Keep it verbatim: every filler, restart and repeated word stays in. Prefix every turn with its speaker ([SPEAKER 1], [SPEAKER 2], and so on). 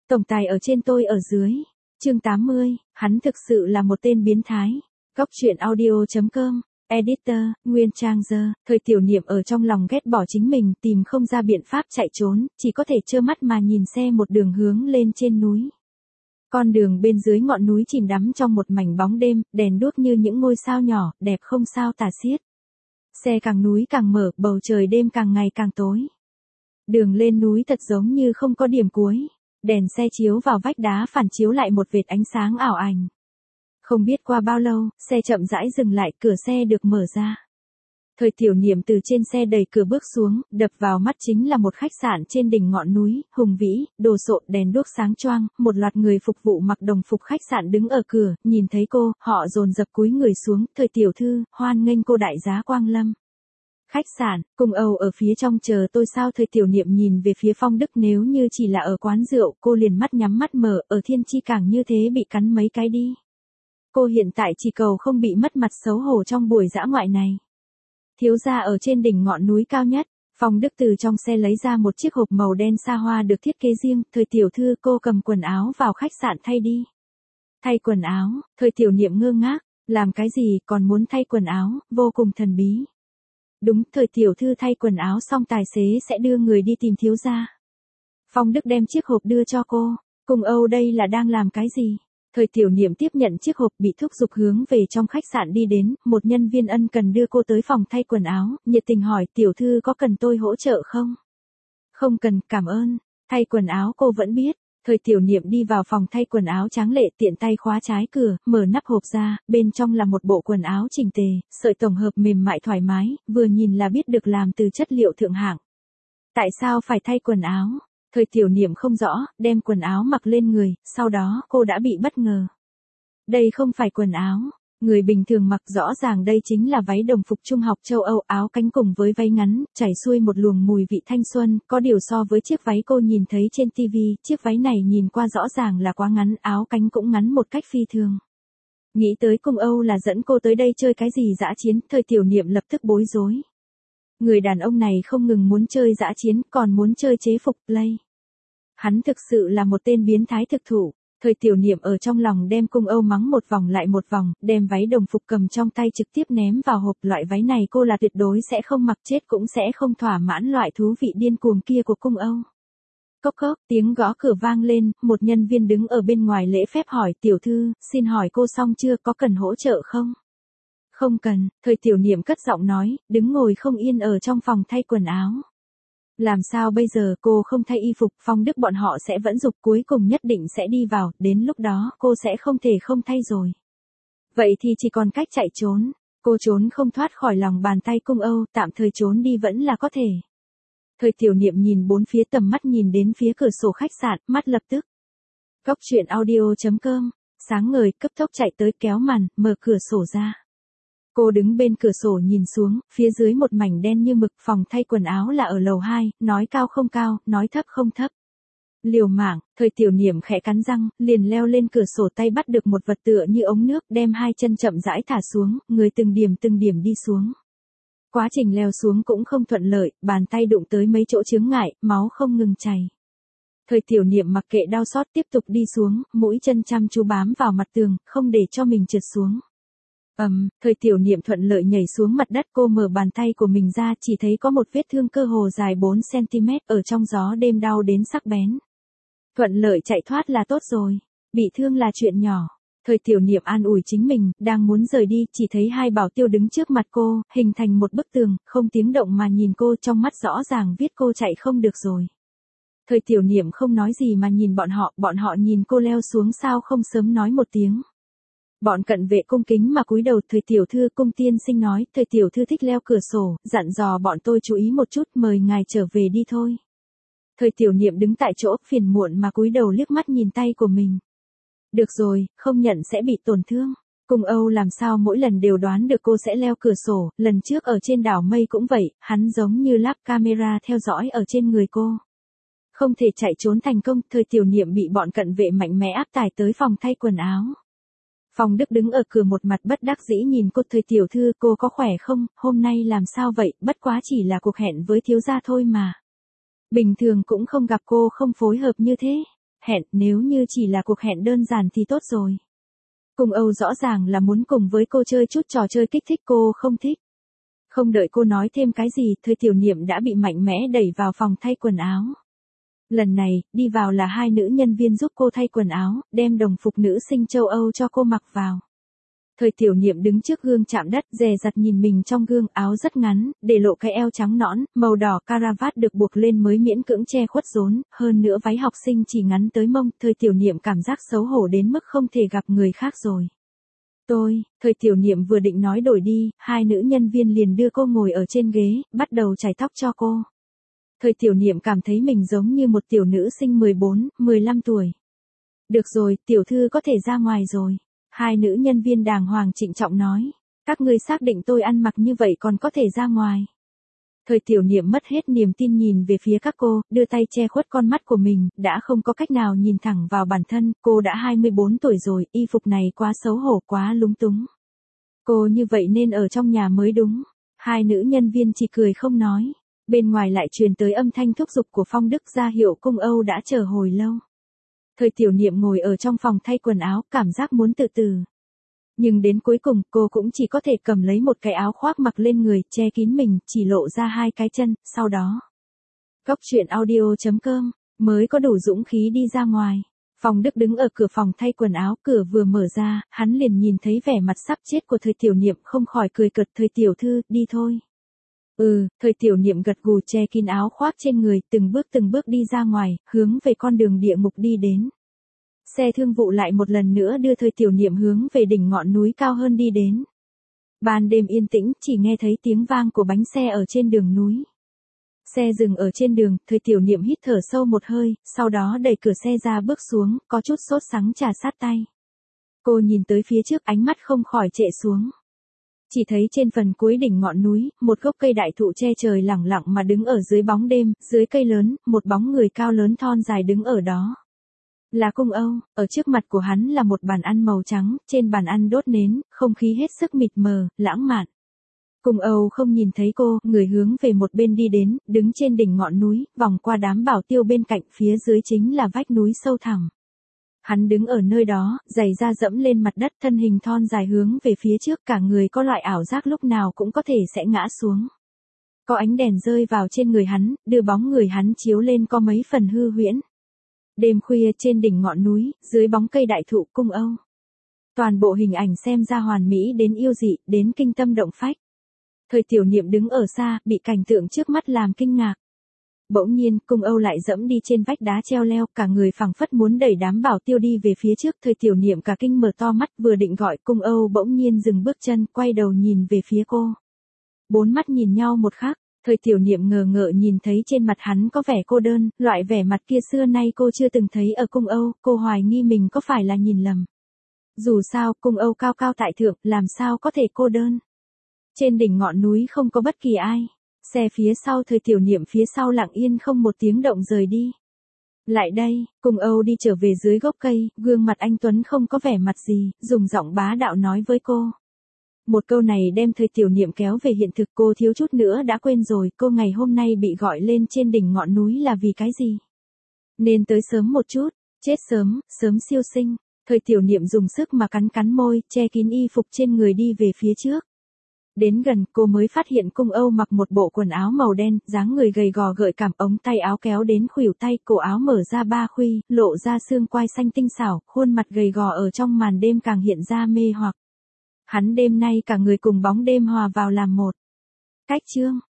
[SPEAKER 1] Tổng tài ở trên tôi ở dưới. Chương tám mươi, hắn thực sự là một tên biến thái. Góc truyện audio chấm com, Editor, Nguyên Trang Giờ, Thời Tiểu Niệm ở trong lòng ghét bỏ chính mình, tìm không ra biện pháp chạy trốn, chỉ có thể trơ mắt mà nhìn xe một đường hướng lên trên núi. Con đường bên dưới ngọn núi chìm đắm trong một mảnh bóng đêm, đèn đuốc như những ngôi sao nhỏ, đẹp không sao tả xiết. Xe càng núi càng mở, bầu trời đêm càng ngày càng tối. Đường lên núi thật giống như không có điểm cuối. Đèn xe chiếu vào vách đá phản chiếu lại một vệt ánh sáng ảo ảnh. Không biết qua bao lâu, xe chậm rãi dừng lại, cửa xe được mở ra. Thời Tiểu Niệm từ trên xe đẩy cửa bước xuống, đập vào mắt chính là một khách sạn trên đỉnh ngọn núi, hùng vĩ, đồ sộ, đèn đuốc sáng choang, một loạt người phục vụ mặc đồng phục khách sạn đứng ở cửa, nhìn thấy cô, họ dồn dập cúi người xuống, Thời tiểu thư, hoan nghênh cô đại giá quang lâm. Khách sạn, Cung Âu ở phía trong chờ tôi sao? Thời Tiểu Niệm nhìn về phía Phong Đức, nếu như chỉ là ở quán rượu, cô liền mắt nhắm mắt mở, ở Thiên Chi Cảng như thế bị cắn mấy cái đi. Cô hiện tại chỉ cầu không bị mất mặt xấu hổ trong buổi dã ngoại này. Thiếu gia ở trên đỉnh ngọn núi cao nhất, Phong Đức từ trong xe lấy ra một chiếc hộp màu đen xa hoa được thiết kế riêng, Thời tiểu thư, cô cầm quần áo vào khách sạn thay đi. Thay quần áo? Thời Tiểu Niệm ngơ ngác, làm cái gì, còn muốn thay quần áo, vô cùng thần bí. Đúng, Thời tiểu thư thay quần áo xong tài xế sẽ đưa người đi tìm thiếu gia. Phong Đức đem chiếc hộp đưa cho cô. Cung Âu đây là đang làm cái gì? Thời Tiểu Niệm tiếp nhận chiếc hộp, bị thúc giục hướng về trong khách sạn đi đến, một nhân viên ân cần đưa cô tới phòng thay quần áo, nhiệt tình hỏi, tiểu thư có cần tôi hỗ trợ không? Không cần, cảm ơn. Thay quần áo cô vẫn biết. Thời Tiểu Niệm đi vào phòng thay quần áo tráng lệ, tiện tay khóa trái cửa, mở nắp hộp ra, bên trong là một bộ quần áo chỉnh tề, sợi tổng hợp mềm mại thoải mái, vừa nhìn là biết được làm từ chất liệu thượng hạng. Tại sao phải thay quần áo? Thời Tiểu Niệm không rõ, đem quần áo mặc lên người, sau đó cô đã bị bất ngờ. Đây không phải quần áo. Người bình thường mặc, rõ ràng đây chính là váy đồng phục trung học châu Âu, áo cánh cùng với váy ngắn, chảy xuôi một luồng mùi vị thanh xuân, có điều so với chiếc váy cô nhìn thấy trên ti vi, chiếc váy này nhìn qua rõ ràng là quá ngắn, áo cánh cũng ngắn một cách phi thường. Nghĩ tới Cung Âu là dẫn cô tới đây chơi cái gì dã chiến, Thời Tiểu Niệm lập tức bối rối. Người đàn ông này không ngừng muốn chơi dã chiến, còn muốn chơi chế phục play. Hắn thực sự là một tên biến thái thực thụ. Thời Tiểu Niệm ở trong lòng đem Cung Âu mắng một vòng lại một vòng, đem váy đồng phục cầm trong tay trực tiếp ném vào hộp, loại váy này cô là tuyệt đối sẽ không mặc, chết cũng sẽ không thỏa mãn loại thú vị điên cuồng kia của Cung Âu. Cốc cốc, tiếng gõ cửa vang lên, một nhân viên đứng ở bên ngoài lễ phép hỏi, tiểu thư, xin hỏi cô xong chưa, có cần hỗ trợ không? Không cần, Thời Tiểu Niệm cất giọng nói, đứng ngồi không yên ở trong phòng thay quần áo. Làm sao bây giờ, cô không thay y phục, Phong Đức bọn họ sẽ vẫn giục, cuối cùng nhất định sẽ đi vào, đến lúc đó cô sẽ không thể không thay rồi. Vậy thì chỉ còn cách chạy trốn, cô trốn không thoát khỏi lòng bàn tay Cung Âu, tạm thời trốn đi vẫn là có thể. Thời Tiểu Niệm nhìn bốn phía, tầm mắt nhìn đến phía cửa sổ khách sạn, mắt lập tức. Góc truyện audio chấm com, sáng ngời, cấp tốc chạy tới kéo màn, mở cửa sổ ra. Cô đứng bên cửa sổ nhìn xuống, phía dưới một mảnh đen như mực, phòng thay quần áo là ở lầu hai, nói cao không cao, nói thấp không thấp. Liều mạng, Thời Tiểu Niệm khẽ cắn răng, liền leo lên cửa sổ, tay bắt được một vật tựa như ống nước, đem hai chân chậm rãi thả xuống, người từng điểm từng điểm đi xuống. Quá trình leo xuống cũng không thuận lợi, bàn tay đụng tới mấy chỗ chướng ngại, máu không ngừng chảy. Thời Tiểu Niệm mặc kệ đau xót tiếp tục đi xuống, mũi chân chăm chú bám vào mặt tường, không để cho mình trượt xuống. Ầm, um, Thời Tiểu Niệm thuận lợi nhảy xuống mặt đất, cô mở bàn tay của mình ra, chỉ thấy có một vết thương cơ hồ dài bốn xăng ti mét, ở trong gió đêm đau đến sắc bén. Thuận lợi chạy thoát là tốt rồi, bị thương là chuyện nhỏ. Thời Tiểu Niệm an ủi chính mình, đang muốn rời đi, chỉ thấy hai bảo tiêu đứng trước mặt cô, hình thành một bức tường, không tiếng động mà nhìn cô, trong mắt rõ ràng viết cô chạy không được rồi. Thời Tiểu Niệm không nói gì mà nhìn bọn họ, bọn họ nhìn cô leo xuống sao không sớm nói một tiếng. Bọn cận vệ cung kính mà cúi đầu, Thời tiểu thư, Cung tiên sinh nói, Thời tiểu thư thích leo cửa sổ, dặn dò bọn tôi chú ý một chút, mời ngài trở về đi thôi. Thời Tiểu Niệm đứng tại chỗ, phiền muộn mà cúi đầu liếc mắt nhìn tay của mình. Được rồi, không nhận sẽ bị tổn thương. Cung Âu làm sao mỗi lần đều đoán được cô sẽ leo cửa sổ, lần trước ở trên đảo mây cũng vậy, hắn giống như lắp camera theo dõi ở trên người cô. Không thể chạy trốn thành công, Thời Tiểu Niệm bị bọn cận vệ mạnh mẽ áp tải tới phòng thay quần áo. Phong Đức đứng ở cửa một mặt bất đắc dĩ nhìn cô, Thời tiểu thư, cô có khỏe không, hôm nay làm sao vậy, bất quá chỉ là cuộc hẹn với thiếu gia thôi mà. Bình thường cũng không gặp cô không phối hợp như thế. hẹn, nếu như chỉ là cuộc hẹn đơn giản thì tốt rồi. Cung Âu rõ ràng là muốn cùng với cô chơi chút trò chơi kích thích cô không thích. Không đợi cô nói thêm cái gì, Thời Tiểu Niệm đã bị mạnh mẽ đẩy vào phòng thay quần áo. Lần này, đi vào là hai nữ nhân viên giúp cô thay quần áo, đem đồng phục nữ sinh châu Âu cho cô mặc vào. Thời Tiểu Niệm đứng trước gương chạm đất, dè dặt nhìn mình trong gương, áo rất ngắn, để lộ cái eo trắng nõn, màu đỏ caravat được buộc lên mới miễn cưỡng che khuất rốn, hơn nữa váy học sinh chỉ ngắn tới mông, Thời Tiểu Niệm cảm giác xấu hổ đến mức không thể gặp người khác rồi. Tôi, Thời Tiểu Niệm vừa định nói đổi đi, hai nữ nhân viên liền đưa cô ngồi ở trên ghế, bắt đầu chải tóc cho cô. Thời Tiểu Niệm cảm thấy mình giống như một tiểu nữ sinh mười bốn, mười lăm tuổi. Được rồi, tiểu thư có thể ra ngoài rồi. Hai nữ nhân viên đàng hoàng trịnh trọng nói. Các ngươi xác định tôi ăn mặc như vậy còn có thể ra ngoài. Thời Tiểu Niệm mất hết niềm tin nhìn về phía các cô, đưa tay che khuất con mắt của mình, đã không có cách nào nhìn thẳng vào bản thân, cô đã hai mươi bốn tuổi rồi, y phục này quá xấu hổ, quá lúng túng. Cô như vậy nên ở trong nhà mới đúng. Hai nữ nhân viên chỉ cười không nói. Bên ngoài lại truyền tới âm thanh thúc giục của Phong Đức, ra hiệu Cung Âu đã chờ hồi lâu. Thời Tiểu Niệm ngồi ở trong phòng thay quần áo, cảm giác muốn tự tử. Nhưng đến cuối cùng, cô cũng chỉ có thể cầm lấy một cái áo khoác mặc lên người, che kín mình, chỉ lộ ra hai cái chân, sau đó. Góc truyện audio chấm com, mới có đủ dũng khí đi ra ngoài. Phong Đức đứng ở cửa phòng thay quần áo, cửa vừa mở ra, hắn liền nhìn thấy vẻ mặt sắp chết của Thời Tiểu Niệm, không khỏi cười cợt. Thời tiểu thư, đi thôi. Ừ, Thời Tiểu Niệm gật gù, che kín áo khoác trên người, từng bước từng bước đi ra ngoài, hướng về con đường địa ngục đi đến. Xe thương vụ lại một lần nữa đưa Thời Tiểu Niệm hướng về đỉnh ngọn núi cao hơn đi đến. Ban đêm yên tĩnh, chỉ nghe thấy tiếng vang của bánh xe ở trên đường núi. Xe dừng ở trên đường, Thời Tiểu Niệm hít thở sâu một hơi, sau đó đẩy cửa xe ra bước xuống, có chút sốt sắng trà sát tay. Cô nhìn tới phía trước, ánh mắt không khỏi trệ xuống. Chỉ thấy trên phần cuối đỉnh ngọn núi, một gốc cây đại thụ che trời lẳng lặng mà đứng ở dưới bóng đêm, dưới cây lớn, một bóng người cao lớn thon dài đứng ở đó. Là Cung Âu, ở trước mặt của hắn là một bàn ăn màu trắng, trên bàn ăn đốt nến, không khí hết sức mịt mờ, lãng mạn. Cung Âu không nhìn thấy cô, người hướng về một bên đi đến, đứng trên đỉnh ngọn núi, vòng qua đám bảo tiêu bên cạnh, phía dưới chính là vách núi sâu thẳm. Hắn đứng ở nơi đó, giày da dẫm lên mặt đất, thân hình thon dài hướng về phía trước, cả người có loại ảo giác lúc nào cũng có thể sẽ ngã xuống. Có ánh đèn rơi vào trên người hắn, đưa bóng người hắn chiếu lên có mấy phần hư huyễn. Đêm khuya trên đỉnh ngọn núi, dưới bóng cây đại thụ, Cung Âu. Toàn bộ hình ảnh xem ra hoàn mỹ đến yêu dị, đến kinh tâm động phách. Thời Tiểu Niệm đứng ở xa, bị cảnh tượng trước mắt làm kinh ngạc. Bỗng nhiên, Cung Âu lại dẫm đi trên vách đá treo leo, cả người phảng phất muốn đẩy đám bảo tiêu đi về phía trước. Thời Tiểu Niệm cả kinh mở to mắt, vừa định gọi, Cung Âu bỗng nhiên dừng bước chân, quay đầu nhìn về phía cô. Bốn mắt nhìn nhau một khắc, Thời Tiểu Niệm ngờ ngợ nhìn thấy trên mặt hắn có vẻ cô đơn, loại vẻ mặt kia xưa nay cô chưa từng thấy ở Cung Âu, cô hoài nghi mình có phải là nhìn lầm. Dù sao, Cung Âu cao cao tại thượng, làm sao có thể cô đơn. Trên đỉnh ngọn núi không có bất kỳ ai. Xe phía sau Thời Tiểu Niệm phía sau lặng yên không một tiếng động rời đi. Lại đây, Cung Âu đi trở về dưới gốc cây, gương mặt anh Tuấn không có vẻ mặt gì, dùng giọng bá đạo nói với cô. Một câu này đem Thời Tiểu Niệm kéo về hiện thực, cô thiếu chút nữa đã quên rồi, cô ngày hôm nay bị gọi lên trên đỉnh ngọn núi là vì cái gì? Nên tới sớm một chút, chết sớm, sớm siêu sinh. Thời Tiểu Niệm dùng sức mà cắn cắn môi, che kín y phục trên người đi về phía trước. Đến gần, cô mới phát hiện Cung Âu mặc một bộ quần áo màu đen, dáng người gầy gò gợi cảm, ống tay áo kéo đến khuỷu tay, cổ áo mở ra ba khuy, lộ ra xương quai xanh tinh xảo, khuôn mặt gầy gò ở trong màn đêm càng hiện ra mê hoặc. Hắn đêm nay cả người cùng bóng đêm hòa vào làm một. Cách chương